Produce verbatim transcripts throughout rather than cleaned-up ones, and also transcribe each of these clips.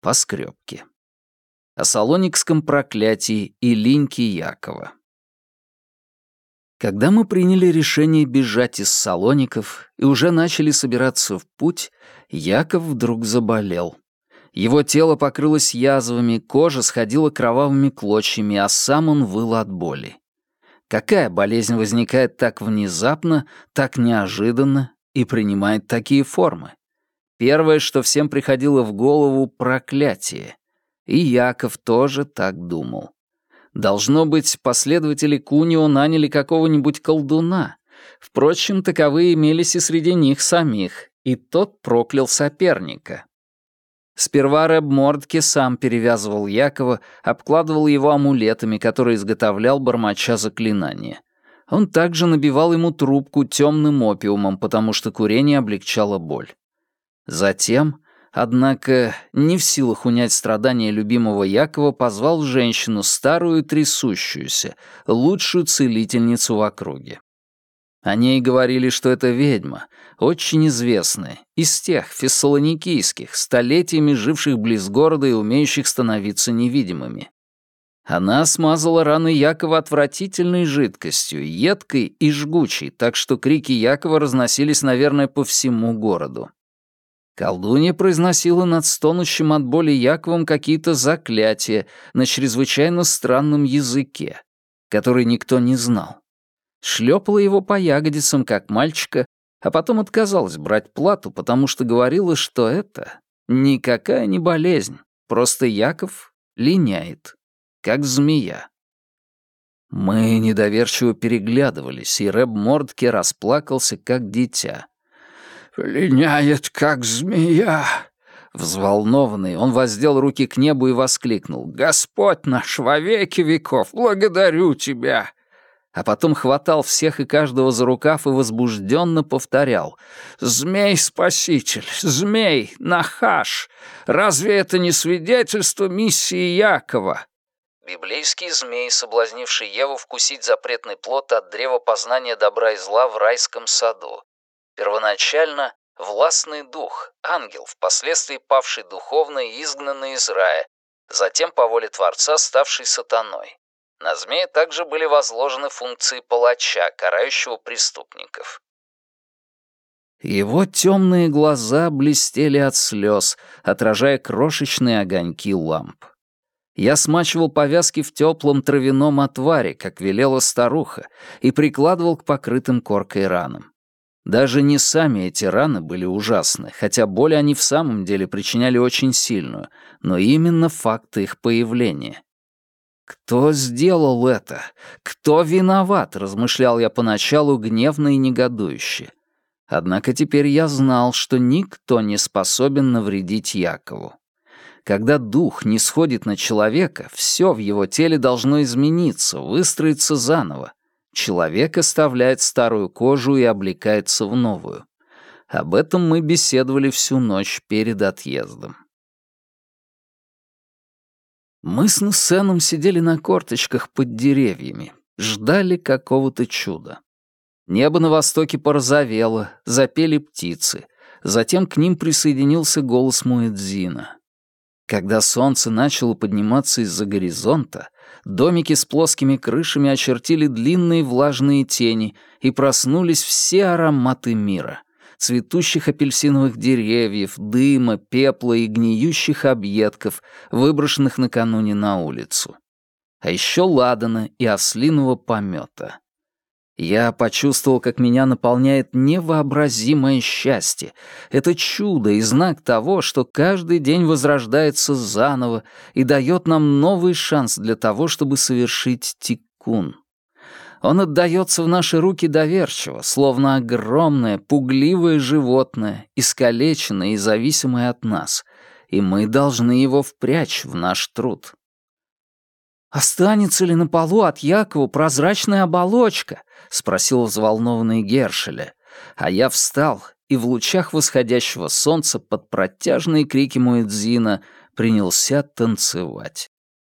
Поскребки. О Салоникском проклятии и линьке Якова. Когда мы приняли решение бежать из Салоников и уже начали собираться в путь, Яков вдруг заболел. Его тело покрылось язвами, кожа сходила кровавыми клочьями, а сам он выл от боли. Какая болезнь возникает так внезапно, так неожиданно и принимает такие формы? Первое, что всем приходило в голову — проклятие. И Яков тоже так думал. Должно быть, последователи Кунио наняли какого-нибудь колдуна. Впрочем, таковые имелись и среди них самих, и тот проклял соперника. Сперва Рэб Мордке сам перевязывал Якова, обкладывал его амулетами, которые изготовлял, бормоча заклинания. Он также набивал ему трубку темным опиумом, потому что курение облегчало боль. Затем, однако, не в силах унять страдания любимого Якова, позвал женщину, старую и трясущуюся, лучшую целительницу в округе. О ней говорили, что это ведьма, очень известная, из тех фессалоникийских, столетиями живших близ города и умеющих становиться невидимыми. Она смазала раны Якова отвратительной жидкостью, едкой и жгучей, так что крики Якова разносились, наверное, по всему городу. Колдунья произносила над стонущим от боли Яковом какие-то заклятия на чрезвычайно странном языке, который никто не знал. Шлепала его по ягодицам, как мальчика, а потом отказалась брать плату, потому что говорила, что это никакая не болезнь, просто Яков линяет, как змея. Мы недоверчиво переглядывались, и Рэб Мордке расплакался, как дитя. «Линяет, как змея!» Взволнованный, он воздел руки к небу и воскликнул: «Господь наш, во веки веков, благодарю тебя!» А потом хватал всех и каждого за рукав и возбужденно повторял: «Змей-спаситель, змей, нахаш! Разве это не свидетельство миссии Якова?» Библейский змей, соблазнивший Еву вкусить запретный плод от древа познания добра и зла в райском саду. Первоначально властный дух, ангел, впоследствии павший духовно и изгнанный из рая, затем по воле Творца ставший сатаной. На змея также были возложены функции палача, карающего преступников. Его темные глаза блестели от слез, отражая крошечные огоньки ламп. Я смачивал повязки в теплом травяном отваре, как велела старуха, и прикладывал к покрытым коркой ранам. Даже не сами эти раны были ужасны, хотя боль они в самом деле причиняли очень сильную, но именно факт их появления. «Кто сделал это? Кто виноват?» — размышлял я поначалу гневно и негодующе. Однако теперь я знал, что никто не способен навредить Якову. Когда дух не сходит на человека, все в его теле должно измениться, выстроиться заново. Человек оставляет старую кожу и облекается в новую. Об этом мы беседовали всю ночь перед отъездом. Мы с Нуссеном сидели на корточках под деревьями, ждали какого-то чуда. Небо на востоке порозовело, запели птицы, затем к ним присоединился голос Муэдзина. Когда солнце начало подниматься из-за горизонта, домики с плоскими крышами очертили длинные влажные тени, и проснулись все ароматы мира: цветущих апельсиновых деревьев, дыма, пепла и гниющих объедков, выброшенных накануне на улицу. А еще ладана и ослиного помета. Я почувствовал, как меня наполняет невообразимое счастье. Это чудо и знак того, что каждый день возрождается заново и дает нам новый шанс для того, чтобы совершить тиккун. Он отдается в наши руки доверчиво, словно огромное, пугливое животное, искалеченное и зависимое от нас, и мы должны его впрячь в наш труд. «Останется ли на полу от Якова прозрачная оболочка?» — спросил взволнованный Гершеля, а я встал и в лучах восходящего солнца под протяжные крики Муэдзина принялся танцевать.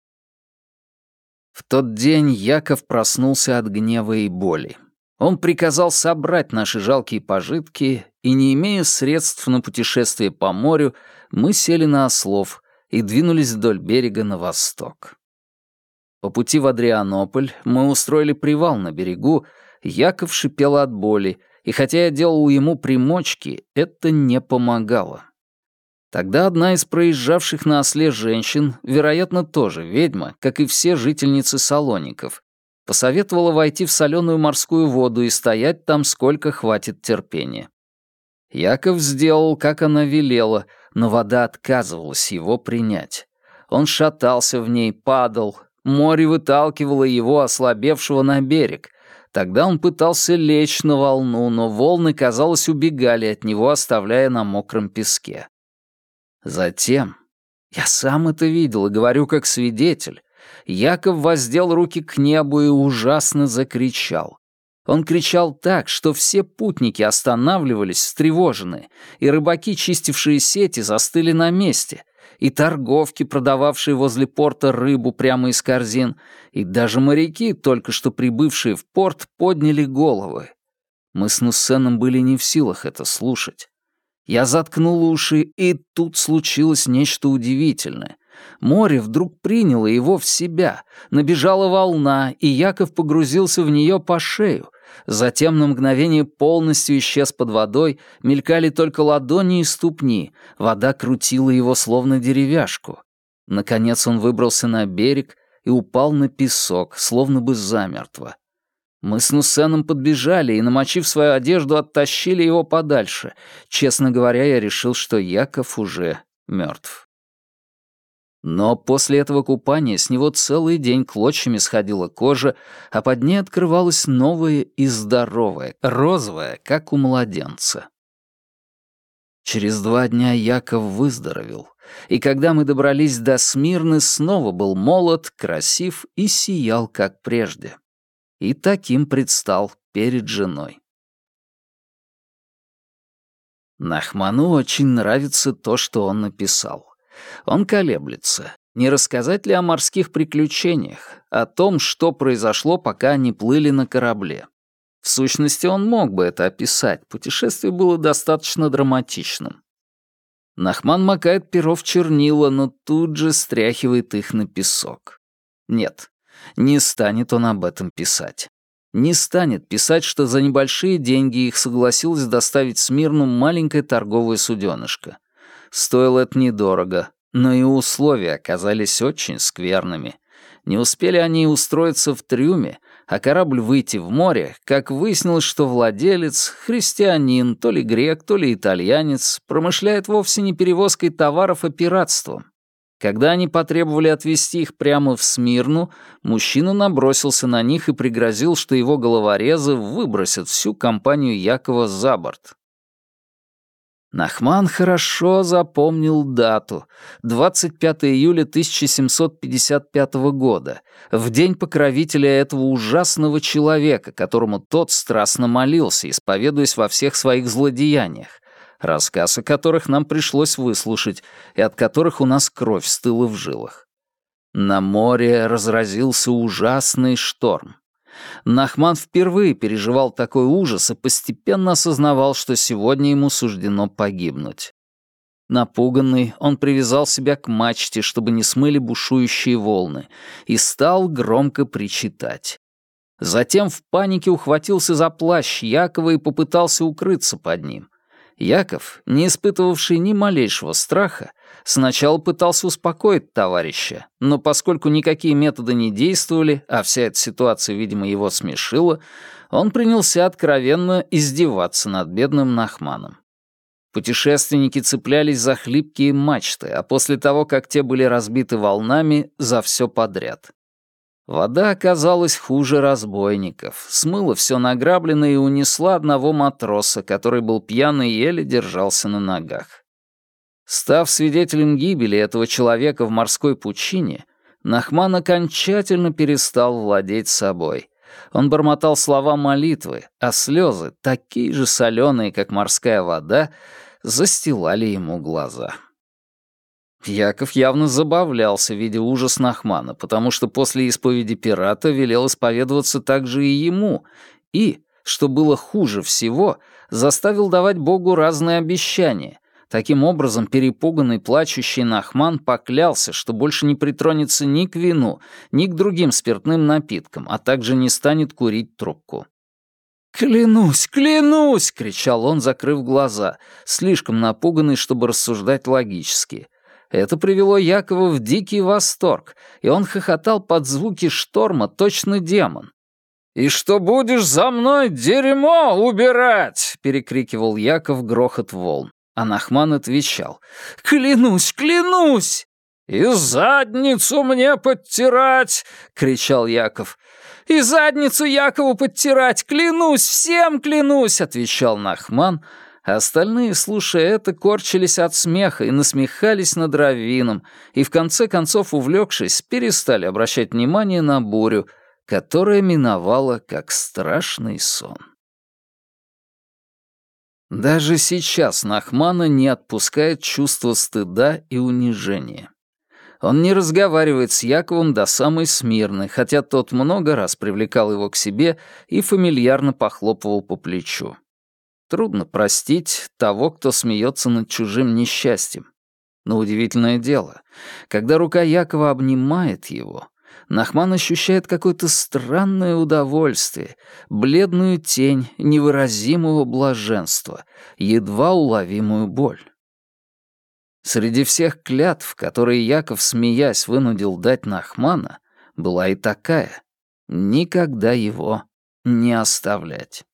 В тот день Яков проснулся от гнева и боли. Он приказал собрать наши жалкие пожитки, и, не имея средств на путешествие по морю, мы сели на ослов и двинулись вдоль берега на восток. По пути в Адрианополь мы устроили привал на берегу, Яков шипел от боли, и хотя я делал ему примочки, это не помогало. Тогда одна из проезжавших на осле женщин, вероятно, тоже ведьма, как и все жительницы Салоников, посоветовала войти в соленую морскую воду и стоять там, сколько хватит терпения. Яков сделал, как она велела, но вода отказывалась его принять. Он шатался в ней, падал, море выталкивало его, ослабевшего, на берег. Тогда он пытался лечь на волну, но волны, казалось, убегали от него, оставляя на мокром песке. Затем, я сам это видел и говорю как свидетель, Яков воздел руки к небу и ужасно закричал. Он кричал так, что все путники останавливались встревоженные, и рыбаки, чистившие сети, застыли на месте, и торговки, продававшие возле порта рыбу прямо из корзин, и даже моряки, только что прибывшие в порт, подняли головы. Мы с Нуссеном были не в силах это слушать. Я заткнул уши, и тут случилось нечто удивительное. Море вдруг приняло его в себя, набежала волна, и Яков погрузился в нее по шею. Затем на мгновение полностью исчез под водой, мелькали только ладони и ступни, вода крутила его словно деревяшку. Наконец он выбрался на берег и упал на песок, словно бы замертво. Мы с Нуссеном подбежали и, намочив свою одежду, оттащили его подальше. Честно говоря, я решил, что Яков уже мертв. Но после этого купания с него целый день клочьями сходила кожа, а под ней открывалась новая и здоровая, розовая, как у младенца. Через два дня Яков выздоровел, и когда мы добрались до Смирны, снова был молод, красив и сиял, как прежде. И таким предстал перед женой. Нахману очень нравится то, что он написал. Он колеблется, не рассказать ли о морских приключениях, о том, что произошло, пока они плыли на корабле. В сущности, он мог бы это описать, путешествие было достаточно драматичным. Нахман макает перо в чернила, но тут же стряхивает их на песок. Нет, не станет он об этом писать. Не станет писать, что за небольшие деньги их согласилось доставить в Смирну маленькое торговое суденышко. Стоило это недорого, но и условия оказались очень скверными. Не успели они устроиться в трюме, а корабль выйти в море, как выяснилось, что владелец, христианин, то ли грек, то ли итальянец, промышляет вовсе не перевозкой товаров, а пиратством. Когда они потребовали отвезти их прямо в Смирну, мужчина набросился на них и пригрозил, что его головорезы выбросят всю компанию Якова за борт. Нахман хорошо запомнил дату — двадцать пятого июля тысяча семьсот пятьдесят пятого года, в день покровителя этого ужасного человека, которому тот страстно молился, исповедуясь во всех своих злодеяниях, рассказ о которых нам пришлось выслушать и от которых у нас кровь стыла в жилах. На море разразился ужасный шторм. Нахман впервые переживал такой ужас и постепенно осознавал, что сегодня ему суждено погибнуть. Напуганный, он привязал себя к мачте, чтобы не смыли бушующие волны, и стал громко причитать. Затем в панике ухватился за плащ Якова и попытался укрыться под ним. Яков, не испытывавший ни малейшего страха, сначала пытался успокоить товарища, но поскольку никакие методы не действовали, а вся эта ситуация, видимо, его смешила, он принялся откровенно издеваться над бедным Нахманом. Путешественники цеплялись за хлипкие мачты, а после того, как те были разбиты волнами, за все подряд. Вода оказалась хуже разбойников, смыла все награбленное и унесла одного матроса, который был пьян и еле держался на ногах. Став свидетелем гибели этого человека в морской пучине, Нахман окончательно перестал владеть собой. Он бормотал слова молитвы, а слезы, такие же соленые, как морская вода, застилали ему глаза. Яков явно забавлялся, видя ужас Нахмана, потому что после исповеди пирата велел исповедоваться также и ему, и, что было хуже всего, заставил давать Богу разные обещания, Таким образом, перепуганный, плачущий Нахман поклялся, что больше не притронется ни к вину, ни к другим спиртным напиткам, а также не станет курить трубку. «Клянусь, клянусь!» — кричал он, закрыв глаза, слишком напуганный, чтобы рассуждать логически. Это привело Якова в дикий восторг, и он хохотал под звуки шторма, точно демон. «И что будешь за мной дерьмо убирать?» — перекрикивал Яков грохот волн. А Нахман отвечал: «Клянусь, клянусь!» «И задницу мне подтирать!» — кричал Яков. «И задницу Якову подтирать! Клянусь, всем клянусь!» — отвечал Нахман, а остальные, слушая это, корчились от смеха и насмехались над раввином, и в конце концов, увлекшись, перестали обращать внимание на бурю, которая миновала как страшный сон. Даже сейчас Нахмана не отпускает чувство стыда и унижения. Он не разговаривает с Яковом до самой Смирны, хотя тот много раз привлекал его к себе и фамильярно похлопывал по плечу. Трудно простить того, кто смеется над чужим несчастьем. Но удивительное дело, когда рука Якова обнимает его, Нахман ощущает какое-то странное удовольствие, бледную тень невыразимого блаженства, едва уловимую боль. Среди всех клятв, которые Яков, смеясь, вынудил дать Нахмана, была и такая — никогда его не оставлять.